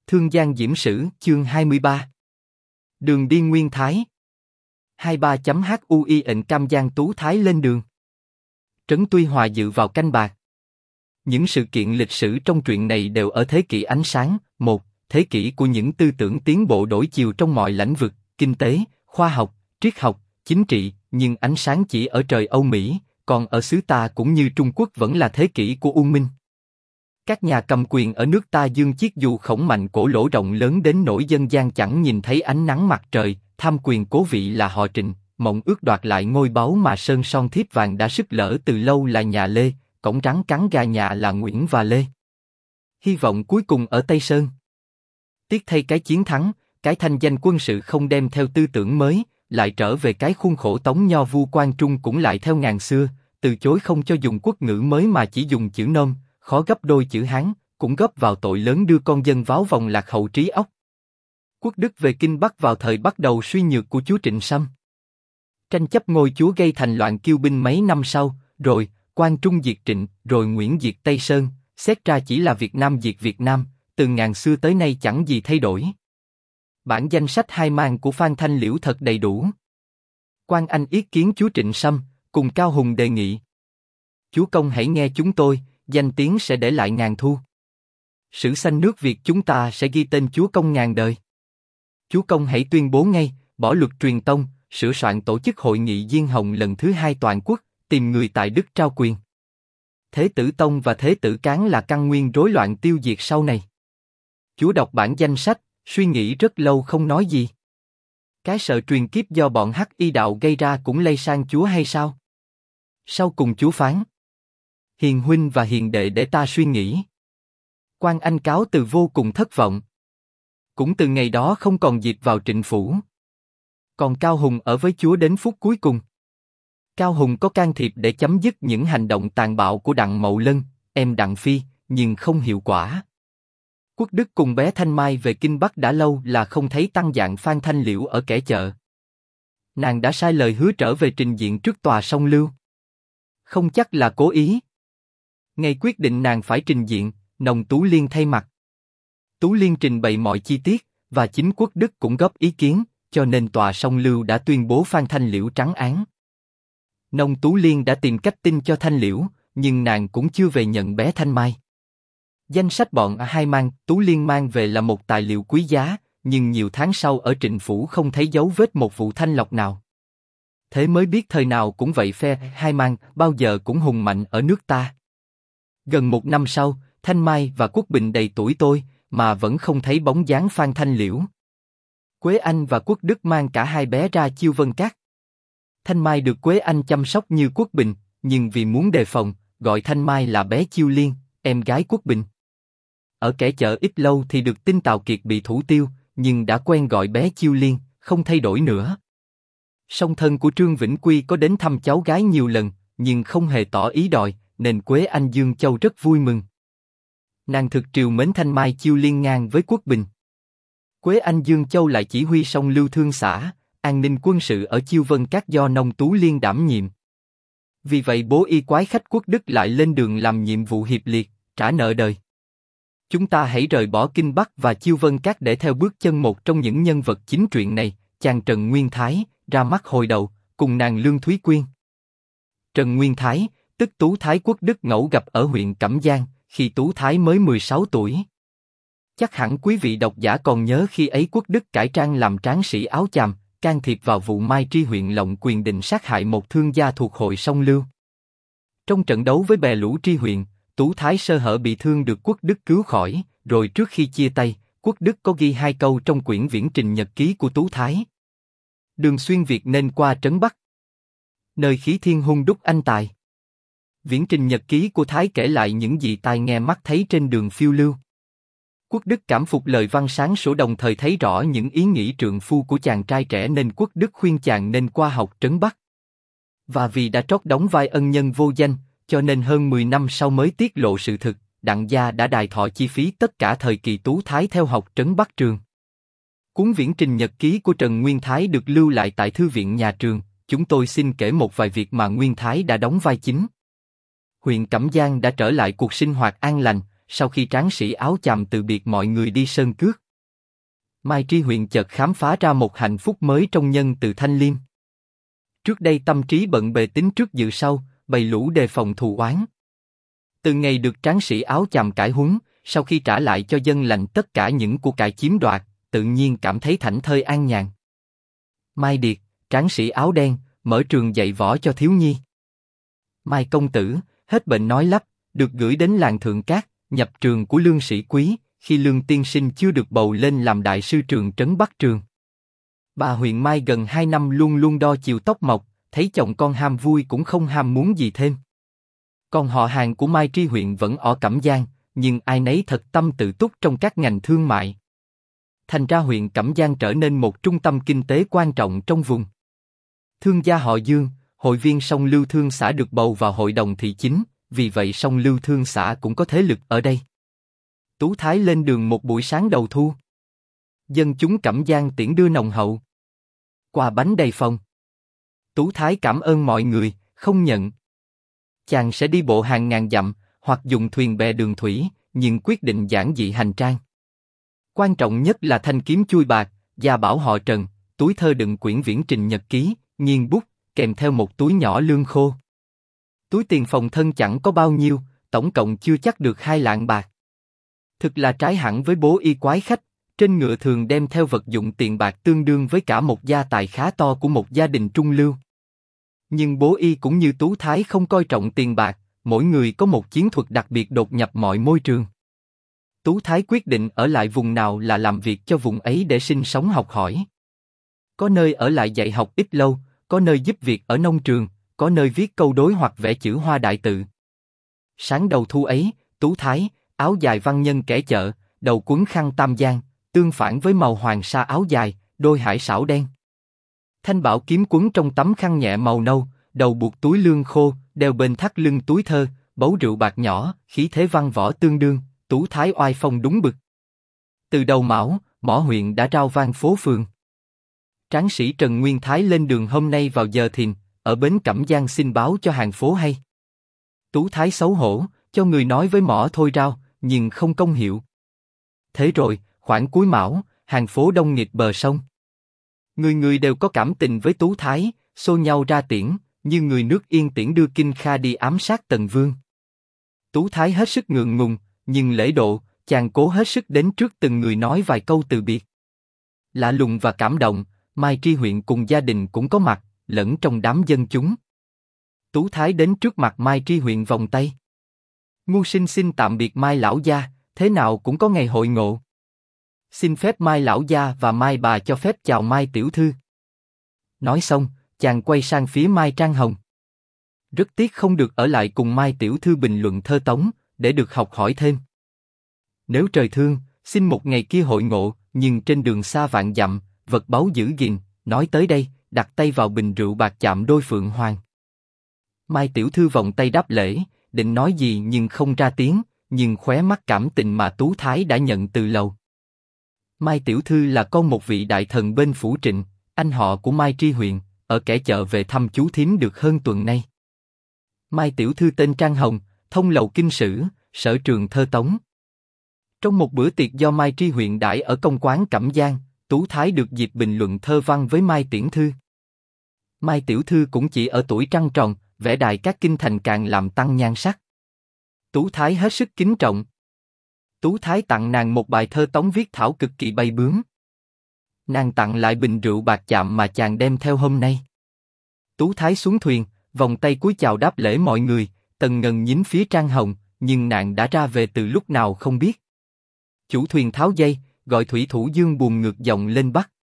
Thương Giang Diễm Sử, chương 23. Đường đi Nguyên Thái. 23.hui ệnh Cam Giang Tú Thái lên đường. Trấn Tuy Hòa dự vào canh bạc. Những sự kiện lịch sử trong truyện này đều ở thế kỷ ánh sáng, một thế kỷ của những tư tưởng tiến bộ đổi chiều trong mọi lĩnh vực, kinh tế, khoa học, triết học, chính trị, nhưng ánh sáng chỉ ở trời Âu Mỹ, còn ở xứ ta cũng như Trung Quốc vẫn là thế kỷ của U Minh. Các nhà cầm quyền ở nước ta dương chiếc dù khổng mạnh cổ lỗ rộng lớn đến nỗi dân gian chẳng nhìn thấy ánh nắng mặt trời, tham quyền cố vị là họ Trịnh, mộng ước đoạt lại ngôi báu mà sơn son thiếp vàng đã sức lỡ từ lâu là nhà Lê, cổng rắn cắn gà nhà là Nguyễn và Lê. Hy vọng cuối cùng ở Tây Sơn. Tiếc thay cái chiến thắng, cái thanh danh quân sự không đem theo tư tưởng mới, lại trở về cái khuôn khổ Tống Nho Vu Quan Trung cũng lại theo ngàn xưa, từ chối không cho dùng quốc ngữ mới mà chỉ dùng chữ Nôm, khó gấp đôi chữ Hán, cũng góp vào tội lớn đưa con dân váo vòng lạc hậu trí óc. Quốc Đức về Kinh Bắc vào thời bắt đầu suy nhược của chúa Trịnh Sâm. Tranh chấp ngôi chúa gây thành loạn kiêu binh mấy năm sau, rồi Quan Trung diệt Trịnh, rồi Nguyễn diệt Tây Sơn, xét ra chỉ là Việt Nam diệt Việt Nam, từ ngàn xưa tới nay chẳng gì thay đổi. Bản danh sách hai mang của Phan Thanh Liễu thật đầy đủ. Quan Anh ý kiến chúa Trịnh Sâm, cùng Cao Hùng đề nghị: chúa công hãy nghe chúng tôi, danh tiếng sẽ để lại ngàn thu. Sử sanh nước Việt chúng ta sẽ ghi tên chúa công ngàn đời. Chúa công hãy tuyên bố ngay, bỏ luật truyền tông, sửa soạn tổ chức hội nghị Diên Hồng lần thứ 2 toàn quốc, tìm người tại Đức trao quyền. Thế tử Tông và Thế tử Cán là căn nguyên rối loạn tiêu diệt sau này. Chúa đọc bản danh sách, suy nghĩ rất lâu không nói gì. Cái sợ truyền kiếp do bọn Hắc Y đạo gây ra cũng lây sang chúa hay sao? Sau cùng chúa phán: hiền huynh và hiền đệ để ta suy nghĩ. Quan Anh cáo từ vô cùng thất vọng. Cũng từ ngày đó không còn dịp vào Trịnh phủ. Còn Cao Hùng ở với chúa đến phút cuối cùng. Cao Hùng có can thiệp để chấm dứt những hành động tàn bạo của Đặng Mậu Lân, em Đặng Phi, nhưng không hiệu quả. Quốc Đức cùng bé Thanh Mai về Kinh Bắc đã lâu là không thấy tăng dạng Phan Thanh Liễu ở kẻ chợ. Nàng đã sai lời hứa trở về trình diện trước tòa song Lưu. Không chắc là cố ý. Ngày quyết định nàng phải trình diện, Nồng Tú Liên thay mặt. Tú Liên trình bày mọi chi tiết, và chính Quốc Đức cũng góp ý kiến, cho nên tòa song Lưu đã tuyên bố Phan Thanh Liễu trắng án. Nông Tú Liên đã tìm cách tin cho Thanh Liễu, nhưng nàng cũng chưa về nhận bé Thanh Mai. Danh sách bọn hai mang, Tú Liên mang về là một tài liệu quý giá, nhưng nhiều tháng sau ở Trịnh phủ không thấy dấu vết một vụ thanh lọc nào. Thế mới biết thời nào cũng vậy, phe hai mang bao giờ cũng hùng mạnh ở nước ta. Gần một năm sau, Thanh Mai và Quốc Bình đầy tuổi tôi, mà vẫn không thấy bóng dáng Phan Thanh Liễu. Quế Anh và Quốc Đức mang cả hai bé ra Chiêu Vân Các. Thanh Mai được Quế Anh chăm sóc như Quốc Bình, nhưng vì muốn đề phòng, gọi Thanh Mai là bé Chiêu Liên, em gái Quốc Bình. Ở kẻ chợ ít lâu thì được tin Tào Kiệt bị thủ tiêu, nhưng đã quen gọi bé Chiêu Liên, không thay đổi nữa. Song thân của Trương Vĩnh Quy có đến thăm cháu gái nhiều lần, nhưng không hề tỏ ý đòi, nên Quế Anh Dương Châu rất vui mừng. Nàng thực triều mến Thanh Mai Chiêu Liên ngang với Quốc Bình. Quế Anh Dương Châu lại chỉ huy song Lưu Thương xã, an ninh quân sự ở Chiêu Vân Các do Nông Tú Liên đảm nhiệm. Vì vậy bố y quái khách Quốc Đức lại lên đường làm nhiệm vụ hiệp liệt, trả nợ đời. Chúng ta hãy rời bỏ Kinh Bắc và Chiêu Vân Các để theo bước chân một trong những nhân vật chính truyện này, chàng Trần Nguyên Thái, ra mắt hồi đầu, cùng nàng Lương Thúy Quyên. Trần Nguyên Thái, tức Tú Thái Quốc Đức ngẫu gặp ở huyện Cẩm Giang, khi Tú Thái mới 16 tuổi. Chắc hẳn quý vị độc giả còn nhớ khi ấy Quốc Đức cải trang làm tráng sĩ áo chàm, can thiệp vào vụ Mai Tri huyện lộng quyền định sát hại một thương gia thuộc hội song Lưu. Trong trận đấu với bè lũ Tri huyện, Tú Thái sơ hở bị thương được Quốc Đức cứu khỏi, rồi trước khi chia tay, Quốc Đức có ghi hai câu trong quyển viễn trình nhật ký của Tú Thái. Đường xuyên Việt nên qua trấn Bắc, nơi khí thiên hung đúc anh tài. Viễn trình nhật ký của Thái kể lại những gì tai nghe mắt thấy trên đường phiêu lưu. Quốc Đức cảm phục lời văn sáng sủa, đồng thời thấy rõ những ý nghĩ trượng phu của chàng trai trẻ nên Quốc Đức khuyên chàng nên qua học trấn Bắc. Và vì đã trót đóng vai ân nhân vô danh, cho nên hơn 10 năm sau mới tiết lộ sự thực, Đặng gia đã đài thọ chi phí tất cả thời kỳ Tú Thái theo học trấn Bắc trường. Cuốn viễn trình nhật ký của Trần Nguyên Thái được lưu lại tại thư viện nhà trường, chúng tôi xin kể một vài việc mà Nguyên Thái đã đóng vai chính. Huyện Cẩm Giang đã trở lại cuộc sinh hoạt an lành, sau khi tráng sĩ áo chàm từ biệt mọi người đi sơn cước. Mai Tri Huyện chợt khám phá ra một hạnh phúc mới trong nhân từ Thanh Liêm. Trước đây tâm trí bận bề tính trước dự sau, bày lũ đề phòng thù oán. Từ ngày được tráng sĩ áo chàm cải huấn, sau khi trả lại cho dân lành tất cả những của cải chiếm đoạt, tự nhiên cảm thấy thảnh thơi an nhàn. Mai Điệt, tráng sĩ áo đen, mở trường dạy võ cho thiếu nhi. Mai công tử, hết bệnh nói lắp, được gửi đến làng Thượng Cát, nhập trường của Lương Sĩ Quý, khi Lương tiên sinh chưa được bầu lên làm đại sư trường trấn Bắc Trường. Bà huyện Mai gần 2 năm luôn luôn đo chiều tóc mọc, thấy chồng con ham vui cũng không ham muốn gì thêm. Còn họ hàng của Mai Tri Huyện vẫn ở Cẩm Giang, nhưng ai nấy thật tâm tự túc trong các ngành thương mại. Thành ra huyện Cẩm Giang trở nên một trung tâm kinh tế quan trọng trong vùng. Thương gia họ Dương, hội viên Song Lưu Thương xã được bầu vào hội đồng thị chính, vì vậy Song Lưu Thương xã cũng có thế lực ở đây. Tú Thái lên đường một buổi sáng đầu thu. Dân chúng Cẩm Giang tiễn đưa nồng hậu. Quà bánh đầy phòng. Tú Thái cảm ơn mọi người, không nhận. Chàng sẽ đi bộ hàng ngàn dặm, hoặc dùng thuyền bè đường thủy, nhưng quyết định giản dị hành trang. Quan trọng nhất là thanh kiếm chui bạc, gia bảo họ Trần, túi thơ đựng quyển viễn trình nhật ký, nghiêng bút, kèm theo một túi nhỏ lương khô. Túi tiền phòng thân chẳng có bao nhiêu, tổng cộng chưa chắc được 2 lạng bạc. Thực là trái hẳn với bố y quái khách, trên ngựa thường đem theo vật dụng tiền bạc tương đương với cả một gia tài khá to của một gia đình trung lưu. Nhưng bố y cũng như Tú Thái không coi trọng tiền bạc, mỗi người có một chiến thuật đặc biệt đột nhập mọi môi trường. Tú Thái quyết định ở lại vùng nào là làm việc cho vùng ấy để sinh sống học hỏi. Có nơi ở lại dạy học ít lâu, có nơi giúp việc ở nông trường, có nơi viết câu đối hoặc vẽ chữ hoa đại tự. Sáng đầu thu ấy, Tú Thái, áo dài văn nhân kẻ chợ, đầu quấn khăn tam giang, tương phản với màu hoàng sa áo dài, đôi hải sảo đen. Thanh bảo kiếm quấn trong tấm khăn nhẹ màu nâu, đầu buộc túi lương khô, đeo bên thắt lưng túi thơ, bấu rượu bạc nhỏ, khí thế văn võ tương đương, Tú Thái oai phong đúng bực. Từ đầu Mão, Mõ huyện đã rao vang phố phường. Tráng sĩ Trần Nguyên Thái lên đường hôm nay vào giờ thìn, ở bến Cẩm Giang xin báo cho hàng phố hay. Tú Thái xấu hổ, cho người nói với Mõ thôi rao, nhưng không công hiệu. Thế rồi, khoảng cuối Mão, hàng phố đông nghịt bờ sông. Người người đều có cảm tình với Tú Thái, xô nhau ra tiễn, như người nước Yên tiễn đưa Kinh Kha đi ám sát Tần Vương. Tú Thái hết sức ngượng ngùng, nhưng lễ độ, chàng cố hết sức đến trước từng người nói vài câu từ biệt. Lạ lùng và cảm động, Mai Tri Huyện cùng gia đình cũng có mặt, lẫn trong đám dân chúng. Tú Thái đến trước mặt Mai Tri Huyện vòng tay. Ngu sinh xin tạm biệt Mai lão gia, thế nào cũng có ngày hội ngộ. Xin phép Mai lão gia và Mai bà cho phép chào Mai tiểu thư. Nói xong, chàng quay sang phía Mai Trang Hồng. Rất tiếc không được ở lại cùng Mai tiểu thư bình luận thơ tống, để được học hỏi thêm. Nếu trời thương, xin một ngày kia hội ngộ, nhưng trên đường xa vạn dặm, vật báu giữ gìn, nói tới đây, đặt tay vào bình rượu bạc chạm đôi phượng hoàng. Mai tiểu thư vòng tay đáp lễ, định nói gì nhưng không ra tiếng, nhưng khóe mắt cảm tình mà Tú Thái đã nhận từ lâu. Mai tiểu thư là con một vị đại thần bên phủ Trịnh, anh họ của Mai Tri Huyện, ở kẻ chợ về thăm chú thím được hơn tuần nay. Mai tiểu thư tên Trang Hồng, thông lầu kinh sử, sở trường thơ tống. Trong một bữa tiệc do Mai Tri Huyện đãi ở công quán Cẩm Giang, Tú Thái được dịp bình luận thơ văn với Mai Tiễn Thư. Mai tiểu thư cũng chỉ ở tuổi trăng tròn, vẽ đài các kinh thành càng làm tăng nhan sắc. Tú Thái hết sức kính trọng. Tú Thái tặng nàng một bài thơ tống viết thảo cực kỳ bay bướm. Nàng tặng lại bình rượu bạc chạm mà chàng đem theo hôm nay. Tú Thái xuống thuyền, vòng tay cúi chào đáp lễ mọi người, tần ngần nhín phía Trang Hồng, nhưng nàng đã ra về từ lúc nào không biết. Chủ thuyền tháo dây, gọi thủy thủ Dương buồm ngược dòng lên Bắc.